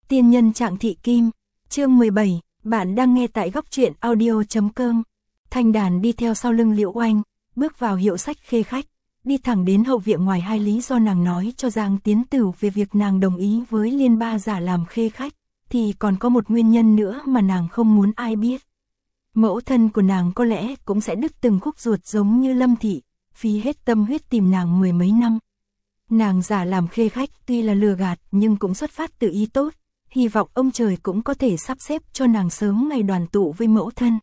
Tiên nhân Trạng Thị Kim, chương 17, bạn đang nghe tại góc truyện audio.com. Thanh Đàn đi theo sau lưng Liễu Oanh, bước vào hiệu sách Khê Khách, đi thẳng đến hậu viện. Ngoài hai lý do nàng nói cho Giang Tiến Tửu về việc nàng đồng ý với Liên Ba giả làm Khê Khách, thì còn có một nguyên nhân nữa mà nàng không muốn ai biết. Mẫu thân của nàng có lẽ cũng sẽ đứt từng khúc ruột giống như Lâm Thị, phí hết tâm huyết tìm nàng mười mấy năm. Nàng giả làm Khê Khách tuy là lừa gạt nhưng cũng xuất phát từ ý tốt, hy vọng ông trời cũng có thể sắp xếp cho nàng sớm ngày đoàn tụ với mẫu thân.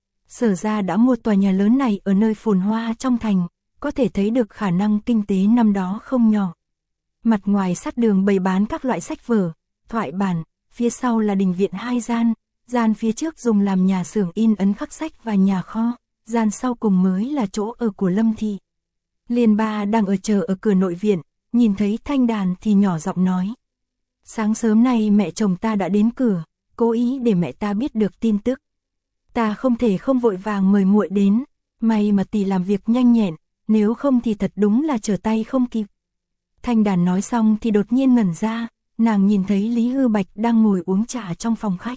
Sở gia đã mua tòa nhà lớn này ở nơi phồn hoa trong thành, có thể thấy được khả năng kinh tế năm đó không nhỏ. Mặt ngoài sát đường bày bán các loại sách vở, thoại bản, phía sau là đình viện hai gian, gian phía trước dùng làm nhà xưởng in ấn khắc sách và nhà kho, gian sau cùng mới là chỗ ở của Lâm Thị. Liên Ba đang chờ ở cửa nội viện, nhìn thấy Thanh Đàn thì nhỏ giọng nói: sáng sớm nay mẹ chồng ta đã đến cửa, cố ý để mẹ ta biết được tin tức. Ta không thể không vội vàng mời muội đến, may mà tỷ làm việc nhanh nhẹn, nếu không thì thật đúng là trở tay không kịp. Thanh Đàn nói xong thì đột nhiên ngẩn ra, nàng nhìn thấy Lý Hư Bạch đang ngồi uống trà trong phòng khách.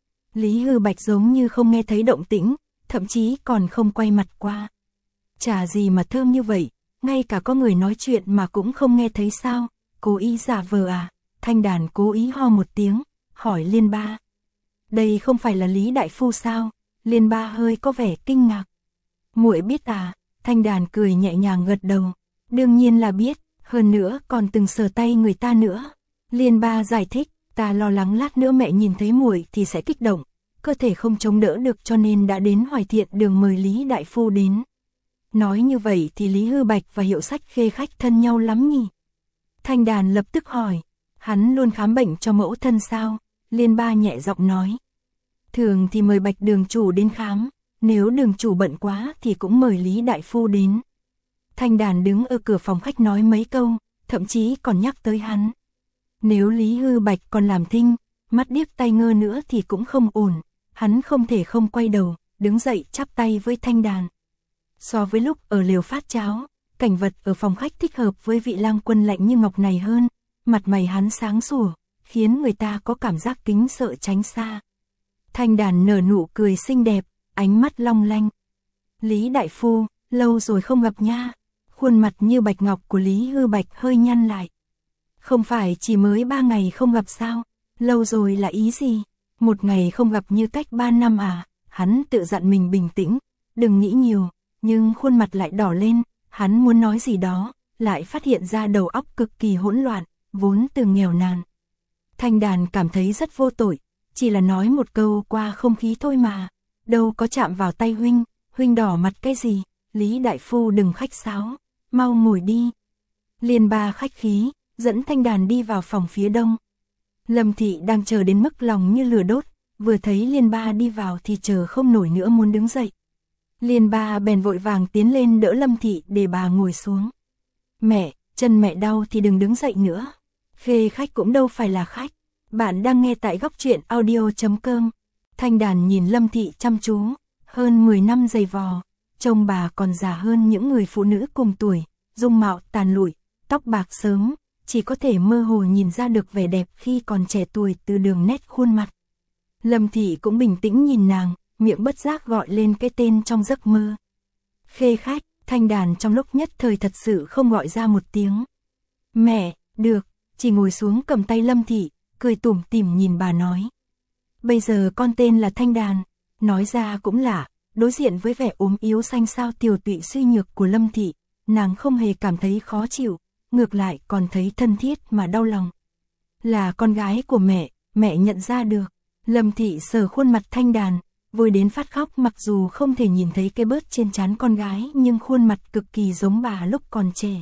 Lý Hư Bạch giống như không nghe thấy động tĩnh, thậm chí còn không quay mặt qua. Trà gì mà thơm như vậy, ngay cả có người nói chuyện mà cũng không nghe thấy sao, cố ý giả vờ à? Thanh Đàn cố ý ho một tiếng, hỏi Liên Ba: đây không phải là Lý đại phu sao? Liên Ba hơi có vẻ kinh ngạc. Muội biết à? Thanh Đàn cười nhẹ nhàng gật đầu. Đương nhiên là biết, hơn nữa còn từng sờ tay người ta nữa. Liên Ba giải thích: ta lo lắng lát nữa mẹ nhìn thấy muội thì sẽ kích động, cơ thể không chống đỡ được cho nên đã đến Hoài Thiện Đường mời Lý đại phu đến. Nói như vậy thì Lý Hư Bạch và hiệu sách Khê Khách thân nhau lắm nhỉ? Thanh Đàn lập tức hỏi: hắn luôn khám bệnh cho mẫu thân sao? Liên Ba nhẹ giọng nói: thường thì mời Bạch đường chủ đến khám, nếu đường chủ bận quá thì cũng mời Lý đại phu đến. Thanh Đàn đứng ở cửa phòng khách nói mấy câu, thậm chí còn nhắc tới hắn. Nếu Lý Hư Bạch còn làm thinh, mắt điếc tai ngơ nữa thì cũng không ổn. Hắn không thể không quay đầu, đứng dậy chắp tay với Thanh Đàn. So với lúc ở lều phát cháo, cảnh vật ở phòng khách thích hợp với vị lang quân lạnh như ngọc này hơn. Mặt mày hắn sáng sủa, khiến người ta có cảm giác kính sợ tránh xa. Thanh Đàn nở nụ cười xinh đẹp, ánh mắt long lanh. Lý đại phu, lâu rồi không gặp nha. Khuôn mặt như bạch ngọc của Lý Hư Bạch hơi nhăn lại. Không phải chỉ mới 3 ngày không gặp sao? Lâu rồi là ý gì? Một ngày không gặp như cách 3 năm à? Hắn tự dặn mình bình tĩnh, đừng nghĩ nhiều, nhưng khuôn mặt lại đỏ lên. Hắn muốn nói gì đó, lại phát hiện ra đầu óc cực kỳ hỗn loạn, vốn từ nghèo nàn. Thanh Đàn cảm thấy rất vô tội, chỉ là nói một câu qua không khí thôi mà, đâu có chạm vào tay huynh. Huynh đỏ mặt cái gì? Lý đại phu đừng khách sáo, mau ngồi đi. Liên Ba khách khí, dẫn Thanh Đàn đi vào phòng phía đông. Lâm Thị đang chờ đến mức lòng như lửa đốt, vừa thấy Liên Ba đi vào thì chờ không nổi nữa muốn đứng dậy. Liên Ba bèn vội vàng tiến lên đỡ Lâm Thị để bà ngồi xuống. Mẹ, chân mẹ đau thì đừng đứng dậy nữa. Khê Khách cũng đâu phải là khách. Bạn đang nghe tại góc truyện audio.com. Thanh Đàn nhìn Lâm Thị chăm chú, hơn 10 năm dày vò, trông bà còn già hơn những người phụ nữ cùng tuổi, dung mạo tàn lụi, tóc bạc sớm, chỉ có thể mơ hồ nhìn ra được vẻ đẹp khi còn trẻ tuổi từ đường nét khuôn mặt. Lâm Thị cũng bình tĩnh nhìn nàng, miệng bất giác gọi lên cái tên trong giấc mơ. Khê Khách. Thanh Đàn trong lúc nhất thời thật sự không gọi ra một tiếng. Mẹ, được, chỉ ngồi xuống cầm tay Lâm Thị, cười tủm tỉm nhìn bà nói. Bây giờ con tên là Thanh Đàn, nói ra cũng lạ, đối diện với vẻ ốm yếu xanh xao tiều tụy suy nhược của Lâm Thị, nàng không hề cảm thấy khó chịu, ngược lại còn thấy thân thiết mà đau lòng. Là con gái của mẹ nhận ra được. Lâm Thị sờ khuôn mặt Thanh Đàn, vui đến phát khóc, mặc dù không thể nhìn thấy cái bớt trên trán con gái nhưng khuôn mặt cực kỳ giống bà lúc còn trẻ.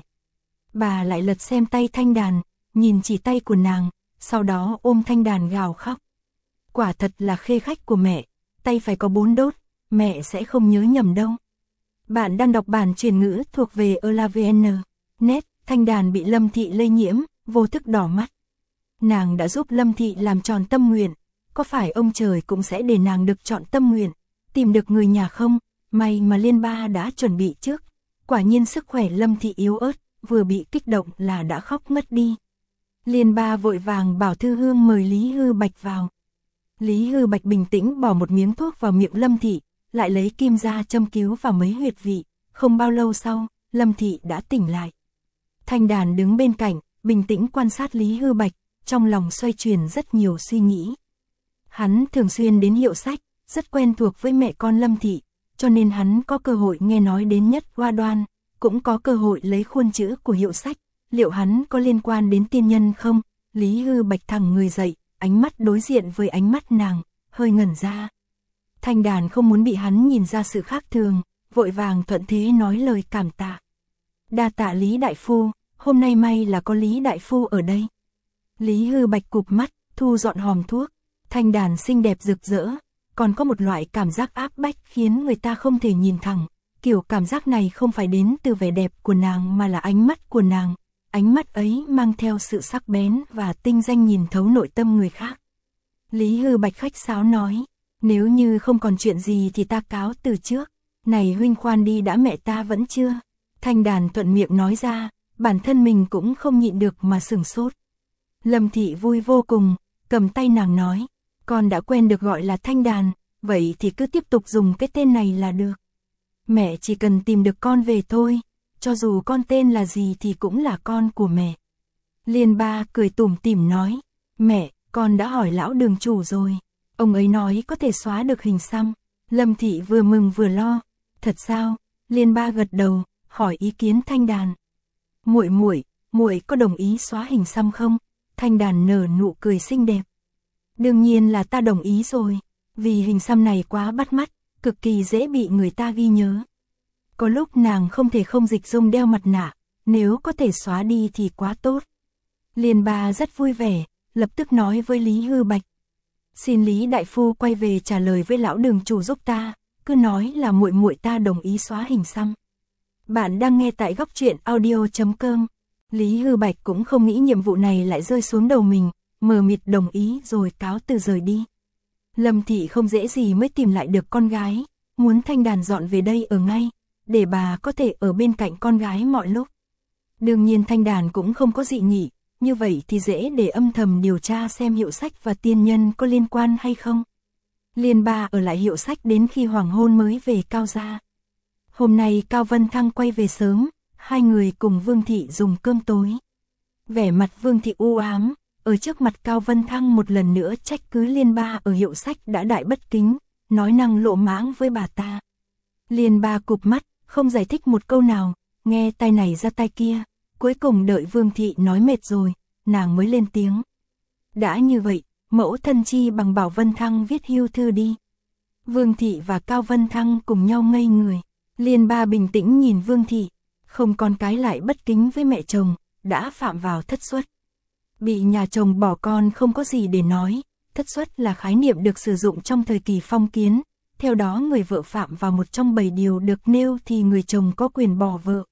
Bà lại lật xem tay Thanh Đàn, nhìn chỉ tay của nàng, sau đó ôm Thanh Đàn gào khóc. Quả thật là Khê Khách của mẹ, tay phải có 4 đốt, mẹ sẽ không nhớ nhầm đâu. Bạn đang đọc bản truyền ngữ thuộc về ELAVN. Net. Thanh Đàn bị Lâm Thị lây nhiễm, vô thức đỏ mắt. Nàng đã giúp Lâm Thị làm tròn tâm nguyện, có phải ông trời cũng sẽ để nàng được chọn tâm nguyện, tìm được người nhà không? May mà Liên Ba đã chuẩn bị trước. Quả nhiên sức khỏe Lâm Thị yếu ớt, vừa bị kích động là đã khóc mất đi. Liên Ba vội vàng bảo Thư Hương mời Lý Hư Bạch vào. Lý Hư Bạch bình tĩnh bỏ một miếng thuốc vào miệng Lâm Thị, lại lấy kim ra châm cứu vào mấy huyệt vị, không bao lâu sau, Lâm Thị đã tỉnh lại. Thanh Đàn đứng bên cạnh, bình tĩnh quan sát Lý Hư Bạch, trong lòng xoay chuyển rất nhiều suy nghĩ. Hắn thường xuyên đến hiệu sách, rất quen thuộc với mẹ con Lâm Thị, cho nên hắn có cơ hội nghe nói đến Nhất Hoa Đoan, cũng có cơ hội lấy khuôn chữ của hiệu sách, liệu hắn có liên quan đến tiên nhân không? Lý Hư Bạch thẳng người dậy, ánh mắt đối diện với ánh mắt nàng, hơi ngẩn ra. Thanh Đàn không muốn bị hắn nhìn ra sự khác thường, vội vàng thuận thế nói lời cảm tạ. Đa tạ Lý đại phu, hôm nay may là có Lý đại phu ở đây. Lý Hư Bạch cụp mắt, thu dọn hòm thuốc. Thanh Đàn xinh đẹp rực rỡ, còn có một loại cảm giác áp bách khiến người ta không thể nhìn thẳng. Kiểu cảm giác này không phải đến từ vẻ đẹp của nàng mà là ánh mắt của nàng. Ánh mắt ấy mang theo sự sắc bén và tinh danh nhìn thấu nội tâm người khác. Lý Hư Bạch khách sáo nói, nếu như không còn chuyện gì thì ta cáo từ trước. Này huynh khoan đi đã, mẹ ta vẫn chưa. Thanh Đàn thuận miệng nói ra, bản thân mình cũng không nhịn được mà sửng sốt. Lâm Thị vui vô cùng, cầm tay nàng nói, con đã quen được gọi là Thanh Đàn, vậy thì cứ tiếp tục dùng cái tên này là được. Mẹ chỉ cần tìm được con về thôi, cho dù con tên là gì thì cũng là con của mẹ. Liên Ba cười tủm tỉm nói, mẹ, con đã hỏi lão đường chủ rồi, ông ấy nói có thể xóa được hình xăm. Lâm Thị vừa mừng vừa lo, thật sao? Liên Ba gật đầu, hỏi ý kiến Thanh Đàn. Muội có đồng ý xóa hình xăm không? Thanh Đàn nở nụ cười xinh đẹp. Đương nhiên là ta đồng ý rồi, vì hình xăm này quá bắt mắt, cực kỳ dễ bị người ta ghi nhớ. Có lúc nàng không thể không dịch dung đeo mặt nạ, nếu có thể xóa đi thì quá tốt. Liên Ba rất vui vẻ, lập tức nói với Lý Hư Bạch. Xin Lý đại phu quay về trả lời với lão đường chủ giúp ta, cứ nói là muội ta đồng ý xóa hình xăm. Bạn đang nghe tại góc truyện audio.com. Lý Hư Bạch cũng không nghĩ nhiệm vụ này lại rơi xuống đầu mình, mờ mịt đồng ý rồi cáo từ rời đi. Lâm Thị không dễ gì mới tìm lại được con gái, muốn Thanh Đàn dọn về đây ở ngay, để bà có thể ở bên cạnh con gái mọi lúc. Đương nhiên Thanh Đàn cũng không có dị nghị, như vậy thì dễ để âm thầm điều tra xem hiệu sách và tiên nhân có liên quan hay không. Liên Ba ở lại hiệu sách đến khi hoàng hôn mới về Cao gia. Hôm nay Cao Vân Thăng quay về sớm, hai người cùng Vương Thị dùng cơm tối. Vẻ mặt Vương Thị u ám, ở trước mặt Cao Vân Thăng một lần nữa trách cứ Liên Ba ở hiệu sách đã đại bất kính, nói năng lỗ mãng với bà ta. Liên Ba cụp mắt, không giải thích một câu nào, nghe tai này ra tai kia, cuối cùng đợi Vương Thị nói mệt rồi, nàng mới lên tiếng. Đã như vậy, mẫu thân chi bằng bảo Vân Thăng viết hưu thư đi. Vương Thị và Cao Vân Thăng cùng nhau ngây người. Liên Ba bình tĩnh nhìn Vương Thị, không con cái lại bất kính với mẹ chồng, đã phạm vào thất xuất. Bị nhà chồng bỏ con không có gì để nói, thất xuất là khái niệm được sử dụng trong thời kỳ phong kiến, theo đó người vợ phạm vào một trong 7 điều được nêu thì người chồng có quyền bỏ vợ.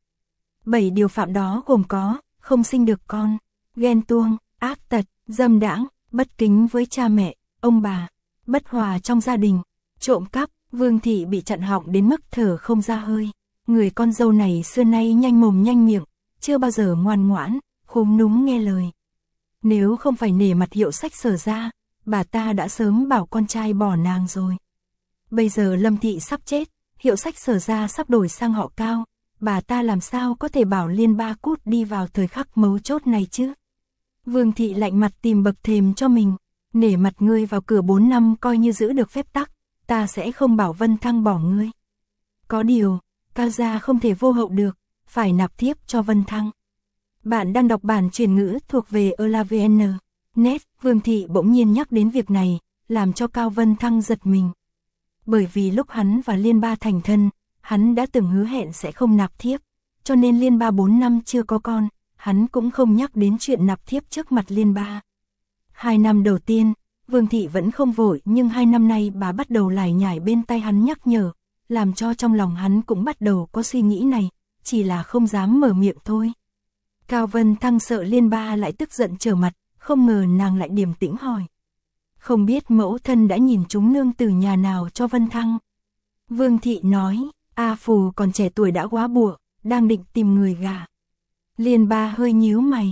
7 điều phạm đó gồm có, không sinh được con, ghen tuông, ác tật, dâm đãng, bất kính với cha mẹ, ông bà, bất hòa trong gia đình, trộm cắp. Vương Thị bị chặn họng đến mức thở không ra hơi. Người con dâu này xưa nay nhanh mồm nhanh miệng, chưa bao giờ ngoan ngoãn, khúm núm nghe lời. Nếu không phải nể mặt hiệu sách Sở ra, bà ta đã sớm bảo con trai bỏ nàng rồi. Bây giờ Lâm Thị sắp chết, hiệu sách Sở ra sắp đổi sang họ Cao, bà ta làm sao có thể bảo Liên Ba cút đi vào thời khắc mấu chốt này chứ? Vương Thị lạnh mặt tìm bậc thềm cho mình, nể mặt ngươi vào cửa 4 năm coi như giữ được phép tắc. Ta sẽ không bảo Vân Thăng bỏ ngươi. Có điều, Cao gia không thể vô hậu được, phải nạp thiếp cho Vân Thăng. Bạn đang đọc bản truyền ngữ thuộc về ELAVN. Net, Vương Thị bỗng nhiên nhắc đến việc này, làm cho Cao Vân Thăng giật mình. Bởi vì lúc hắn và Liên Ba thành thân, hắn đã từng hứa hẹn sẽ không nạp thiếp, cho nên Liên Ba 4 năm chưa có con, hắn cũng không nhắc đến chuyện nạp thiếp trước mặt Liên Ba. 2 năm đầu tiên, Vương Thị vẫn không vội, nhưng 2 năm nay bà bắt đầu lải nhải bên tai hắn nhắc nhở, làm cho trong lòng hắn cũng bắt đầu có suy nghĩ này, chỉ là không dám mở miệng thôi. Cao Vân Thăng sợ Liên Ba lại tức giận trở mặt, không ngờ nàng lại điềm tĩnh hỏi. Không biết mẫu thân đã nhìn chúng nương từ nhà nào cho Vân Thăng? Vương Thị nói, A Phù còn trẻ tuổi đã quá bụa, đang định tìm người gả. Liên Ba hơi nhíu mày,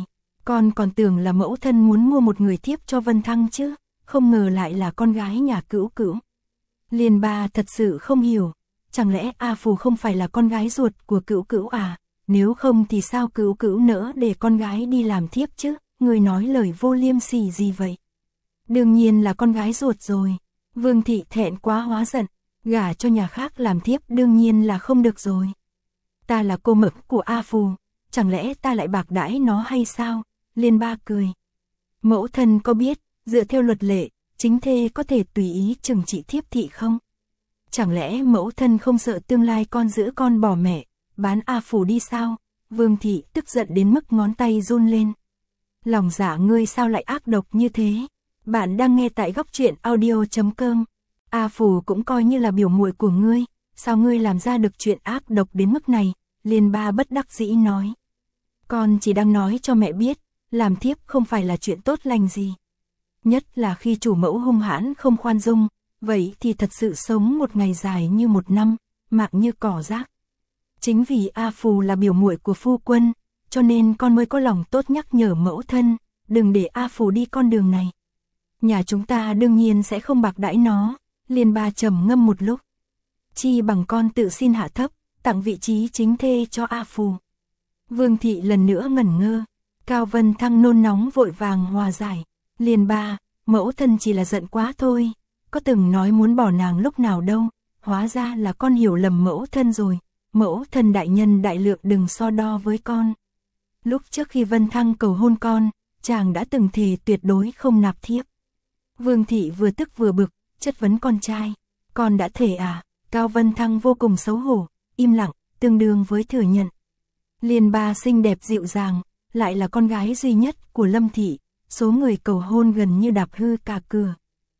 Con còn tưởng là mẫu thân muốn mua một người thiếp cho Vân Thăng chứ, không ngờ lại là con gái nhà Cữu Cữu. Liên Ba thật sự không hiểu, chẳng lẽ A Phù không phải là con gái ruột của Cữu Cữu à, nếu không thì sao Cữu Cữu nỡ để con gái đi làm thiếp chứ, người nói lời vô liêm sỉ gì vậy? Đương nhiên là con gái ruột rồi. Vương thị thẹn quá hóa giận, gả cho nhà khác làm thiếp đương nhiên là không được rồi. Ta là cô mực của A Phù, chẳng lẽ ta lại bạc đãi nó hay sao? Liên Ba cười. Mẫu thân có biết, dựa theo luật lệ, chính thê có thể tùy ý trừng trị thiếp thị không? Chẳng lẽ mẫu thân không sợ tương lai con giữ con bỏ mẹ, bán A Phù đi sao? Vương thị tức giận đến mức ngón tay run lên. Lòng dạ ngươi sao lại ác độc như thế? Bạn đang nghe tại góc truyện audio.com. A Phù cũng coi như là biểu muội của ngươi, sao ngươi làm ra được chuyện ác độc đến mức này? Liên Ba bất đắc dĩ nói. Con chỉ đang nói cho mẹ biết, làm thiếp không phải là chuyện tốt lành gì. Nhất là khi chủ mẫu hung hãn không khoan dung, vậy thì thật sự sống một ngày dài như một năm, mạng như cỏ rác. Chính vì A Phù là biểu muội của phu quân, cho nên con mới có lòng tốt nhắc nhở mẫu thân, đừng để A Phù đi con đường này. Nhà chúng ta đương nhiên sẽ không bạc đãi nó. Liên Ba trầm ngâm một lúc. Chi bằng con tự xin hạ thấp, tặng vị trí chính thê cho A Phù. Vương thị lần nữa ngẩn ngơ. Cao Vân Thăng nôn nóng vội vàng hòa giải. Liên Ba, mẫu thân chỉ là giận quá thôi, có từng nói muốn bỏ nàng lúc nào đâu, hóa ra là con hiểu lầm mẫu thân rồi. Mẫu thân đại nhân đại lượng đừng so đo với con. Lúc trước khi Vân Thăng cầu hôn con, chàng đã từng thề tuyệt đối không nạp thiếp. Vương thị vừa tức vừa bực, chất vấn con trai. Con đã thề à? Cao Vân Thăng vô cùng xấu hổ, im lặng, tương đương với thừa nhận. Liên Ba xinh đẹp dịu dàng, lại là con gái duy nhất của Lâm thị, số người cầu hôn gần như đạp hư cả cửa.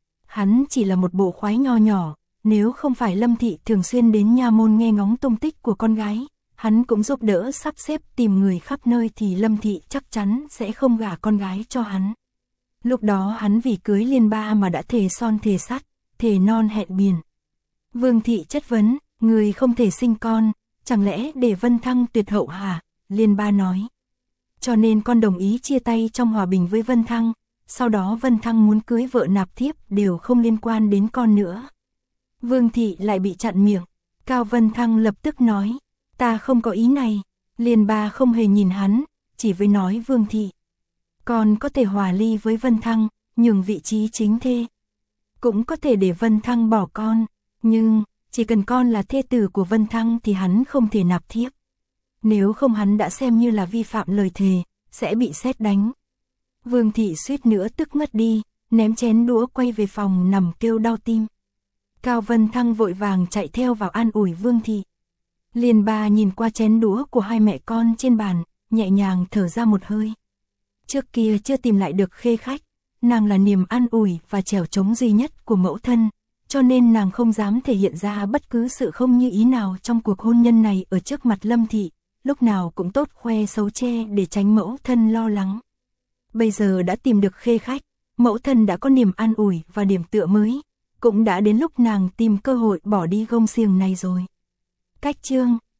Hắn chỉ là một bộ khoái nho nhỏ, nếu không phải Lâm thị thường xuyên đến nha môn nghe ngóng tung tích của con gái, hắn cũng giúp đỡ sắp xếp tìm người khắp nơi thì Lâm thị chắc chắn sẽ không gả con gái cho hắn. Lúc đó hắn vì cưới Liên Ba mà đã thề son thề sắt, thề non hẹn biển. Vương thị chất vấn, người không thể sinh con, chẳng lẽ để Vân Thăng tuyệt hậu hả? Liên Ba nói. Cho nên con đồng ý chia tay trong hòa bình với Vân Thăng, sau đó Vân Thăng muốn cưới vợ nạp thiếp đều không liên quan đến con nữa. Vương thị lại bị chặn miệng. Cao Vân Thăng lập tức nói, ta không có ý này. Liên Ba không hề nhìn hắn, chỉ với nói Vương thị. Con có thể hòa ly với Vân Thăng, nhường vị trí chính thê. Cũng có thể để Vân Thăng bỏ con, nhưng chỉ cần con là thê tử của Vân Thăng thì hắn không thể nạp thiếp. Nếu không hắn đã xem như là vi phạm lời thề, sẽ bị sét đánh. Vương thị suýt nữa tức ngất đi, ném chén đũa quay về phòng nằm kêu đau tim. Cao Vân Thăng vội vàng chạy theo vào an ủi Vương thị. Liên Ba nhìn qua chén đũa của hai mẹ con trên bàn, nhẹ nhàng thở ra một hơi. Trước kia chưa tìm lại được Khê Khách, nàng là niềm an ủi và trèo trống duy nhất của mẫu thân, cho nên nàng không dám thể hiện ra bất cứ sự không như ý nào trong cuộc hôn nhân này ở trước mặt Lâm thị, lúc nào cũng tốt khoe xấu che để tránh mẫu thân lo lắng. Bây giờ đã tìm được Khê Khách, mẫu thân đã có niềm an ủi và điểm tựa mới, cũng đã đến lúc nàng tìm cơ hội bỏ đi gông xiềng này rồi. Cách chương